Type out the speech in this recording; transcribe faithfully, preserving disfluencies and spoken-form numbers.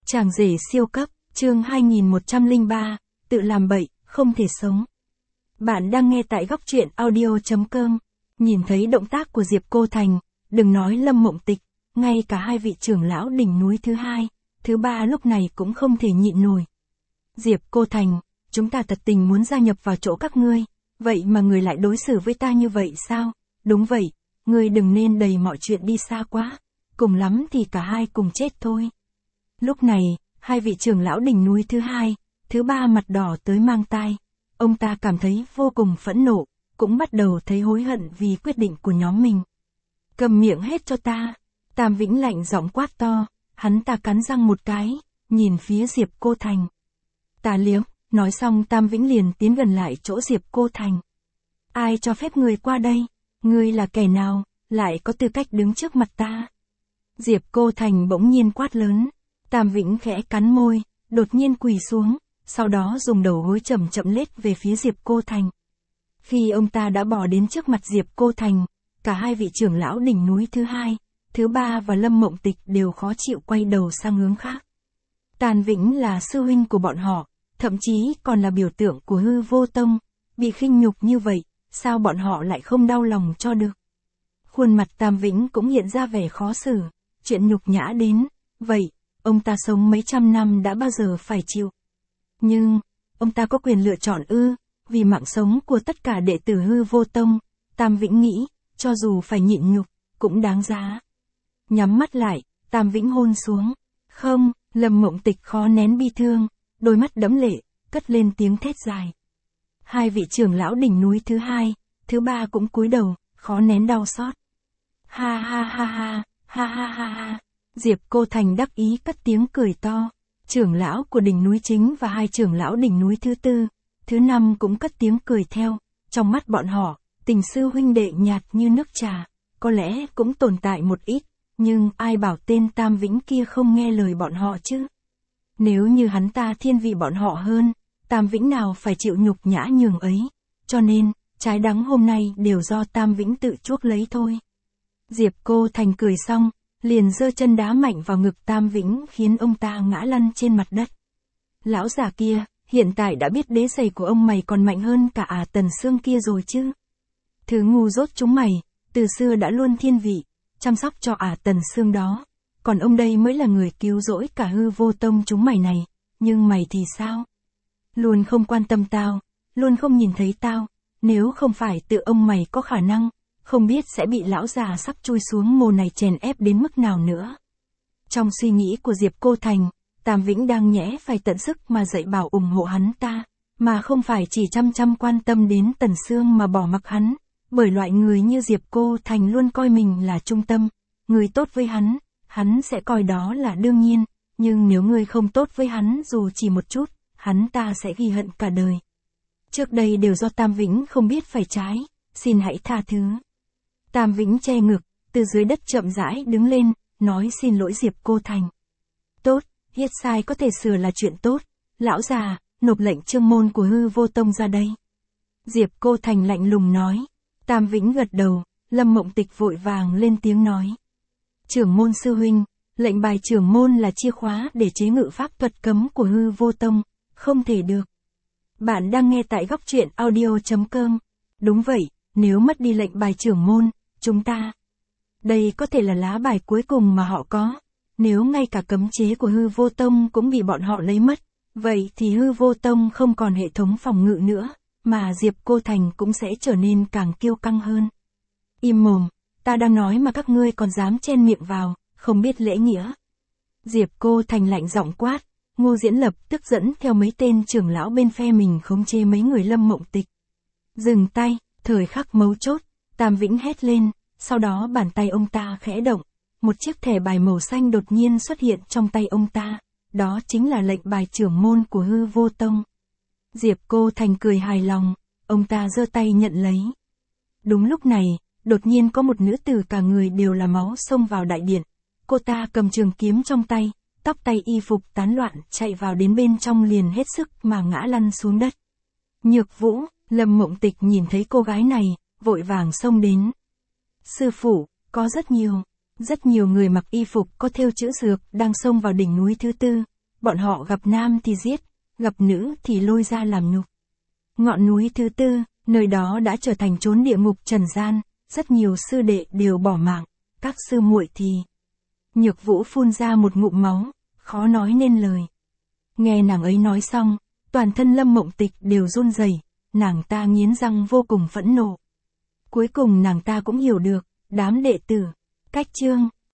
Chàng rể siêu cấp, chương hai nghìn một trăm lẻ ba, tự làm bậy, không thể sống. Bạn đang nghe tại góc truyện audio chấm com. Nhìn thấy động tác của Diệp Cô Thành, đừng nói Lâm Mộng Tịch, ngay cả hai vị trưởng lão đỉnh núi thứ hai, thứ ba lúc này cũng không thể nhịn nổi. Diệp Cô Thành, chúng ta thật tình muốn gia nhập vào chỗ các ngươi, vậy mà người lại đối xử với ta như vậy sao? Đúng vậy, ngươi đừng nên đẩy mọi chuyện đi xa quá, cùng lắm thì cả hai cùng chết thôi. Lúc này, hai vị trưởng lão đỉnh núi thứ hai, thứ ba mặt đỏ tới mang tai. Ông ta cảm thấy vô cùng phẫn nộ, cũng bắt đầu thấy hối hận vì quyết định của nhóm mình. Cầm miệng hết cho ta. Tam Vĩnh lạnh giọng quát to, hắn ta cắn răng một cái, nhìn phía Diệp Cô Thành. Ta liếm, nói xong Tam Vĩnh liền tiến gần lại chỗ Diệp Cô Thành. Ai cho phép người qua đây? Ngươi là kẻ nào, lại có tư cách đứng trước mặt ta? Diệp Cô Thành bỗng nhiên quát lớn. Tam Vĩnh khẽ cắn môi, đột nhiên quỳ xuống, sau đó dùng đầu gối chậm chậm lết về phía Diệp Cô Thành. Khi ông ta đã bỏ đến trước mặt Diệp Cô Thành, cả hai vị trưởng lão đỉnh núi thứ hai, thứ ba và Lâm Mộng Tịch đều khó chịu quay đầu sang hướng khác. Tam Vĩnh là sư huynh của bọn họ, thậm chí còn là biểu tượng của Hư Vô Tông, bị khinh nhục như vậy, sao bọn họ lại không đau lòng cho được? Khuôn mặt Tam Vĩnh cũng hiện ra vẻ khó xử, chuyện nhục nhã đến, vậy, ông ta sống mấy trăm năm đã bao giờ phải chịu. Nhưng, ông ta có quyền lựa chọn ư, vì mạng sống của tất cả đệ tử Hư Vô Tông, Tam Vĩnh nghĩ, cho dù phải nhịn nhục, cũng đáng giá. Nhắm mắt lại, Tam Vĩnh hôn xuống. Không, Lâm Mộng Tịch khó nén bi thương, đôi mắt đẫm lệ, cất lên tiếng thét dài. Hai vị trưởng lão đỉnh núi thứ hai, thứ ba cũng cúi đầu, khó nén đau xót. Ha ha ha ha, ha ha ha ha. Diệp Cô Thành đắc ý cất tiếng cười to. Trưởng lão của đỉnh núi chính và hai trưởng lão đỉnh núi thứ tư, thứ năm cũng cất tiếng cười theo. Trong mắt bọn họ, tình sư huynh đệ nhạt như nước trà, có lẽ cũng tồn tại một ít, nhưng ai bảo tên Tam Vĩnh kia không nghe lời bọn họ chứ? Nếu như hắn ta thiên vị bọn họ hơn, Tam Vĩnh nào phải chịu nhục nhã nhường ấy, cho nên, trái đắng hôm nay đều do Tam Vĩnh tự chuốc lấy thôi. Diệp Cô Thành cười xong, liền giơ chân đá mạnh vào ngực Tam Vĩnh khiến ông ta ngã lăn trên mặt đất. Lão già kia, hiện tại đã biết đế giày của ông mày còn mạnh hơn cả ả Tần Sương kia rồi chứ. Thứ ngu dốt chúng mày, từ xưa đã luôn thiên vị, chăm sóc cho ả Tần Sương đó. Còn ông đây mới là người cứu rỗi cả Hư Vô Tông chúng mày này, nhưng mày thì sao? Luôn không quan tâm tao, luôn không nhìn thấy tao, nếu không phải tự ông mày có khả năng, không biết sẽ bị lão già sắp chui xuống mồ này chèn ép đến mức nào nữa. Trong suy nghĩ của Diệp Cô Thành, Tam Vĩnh đang nhẽ phải tận sức mà dạy bảo ủng hộ hắn ta, mà không phải chỉ chăm chăm quan tâm đến Tần Sương mà bỏ mặc hắn, bởi loại người như Diệp Cô Thành luôn coi mình là trung tâm, người tốt với hắn, hắn sẽ coi đó là đương nhiên, nhưng nếu người không tốt với hắn dù chỉ một chút, hắn ta sẽ ghi hận cả đời. Trước đây đều do Tam Vĩnh không biết phải trái, xin hãy tha thứ. Tam Vĩnh che ngực, từ dưới đất chậm rãi đứng lên, nói xin lỗi Diệp Cô Thành. Tốt, hiết sai có thể sửa là chuyện tốt, lão già, nộp lệnh chương môn của Hư Vô Tông ra đây. Diệp Cô Thành lạnh lùng nói. Tam Vĩnh gật đầu, Lâm Mộng Tịch vội vàng lên tiếng nói. Trưởng môn sư huynh, lệnh bài trưởng môn là chìa khóa để chế ngự pháp thuật cấm của Hư Vô Tông, không thể được. Bạn đang nghe tại góc truyện audio chấm com. Đúng vậy, nếu mất đi lệnh bài trưởng môn, chúng ta. Đây có thể là lá bài cuối cùng mà họ có. Nếu ngay cả cấm chế của Hư Vô Tông cũng bị bọn họ lấy mất, vậy thì Hư Vô Tông không còn hệ thống phòng ngự nữa, mà Diệp Cô Thành cũng sẽ trở nên càng kiêu căng hơn. Im mồm, ta đang nói mà các ngươi còn dám chen miệng vào, không biết lễ nghĩa. Diệp Cô Thành lạnh giọng quát, Ngô Diễn Lập tức dẫn theo mấy tên trưởng lão bên phe mình khống chế mấy người Lâm Mộng Tịch. Dừng tay, thời khắc mấu chốt, Tam Vĩnh hét lên, sau đó bàn tay ông ta khẽ động, một chiếc thẻ bài màu xanh đột nhiên xuất hiện trong tay ông ta, đó chính là lệnh bài trưởng môn của Hư Vô Tông. Diệp Cô Thành cười hài lòng, ông ta giơ tay nhận lấy. Đúng lúc này, đột nhiên có một nữ tử cả người đều là máu xông vào đại điện. Cô ta cầm trường kiếm trong tay, tóc tay y phục tán loạn chạy vào đến bên trong liền hết sức mà ngã lăn xuống đất. Nhược Vũ, Lâm Mộng Tịch nhìn thấy cô gái này, vội vàng xông đến. Sư phụ, có rất nhiều, rất nhiều người mặc y phục có thêu chữ dược đang xông vào đỉnh núi thứ tư, bọn họ gặp nam thì giết, gặp nữ thì lôi ra làm nhục. Ngọn núi thứ tư, nơi đó đã trở thành chốn địa ngục trần gian, rất nhiều sư đệ đều bỏ mạng, các sư muội thì. Nhược Vũ phun ra một ngụm máu, khó nói nên lời. Nghe nàng ấy nói xong, toàn thân Lâm Mộng Tịch đều run rẩy, nàng ta nghiến răng vô cùng phẫn nộ. Cuối cùng nàng ta cũng hiểu được, đám đệ tử, cách chương.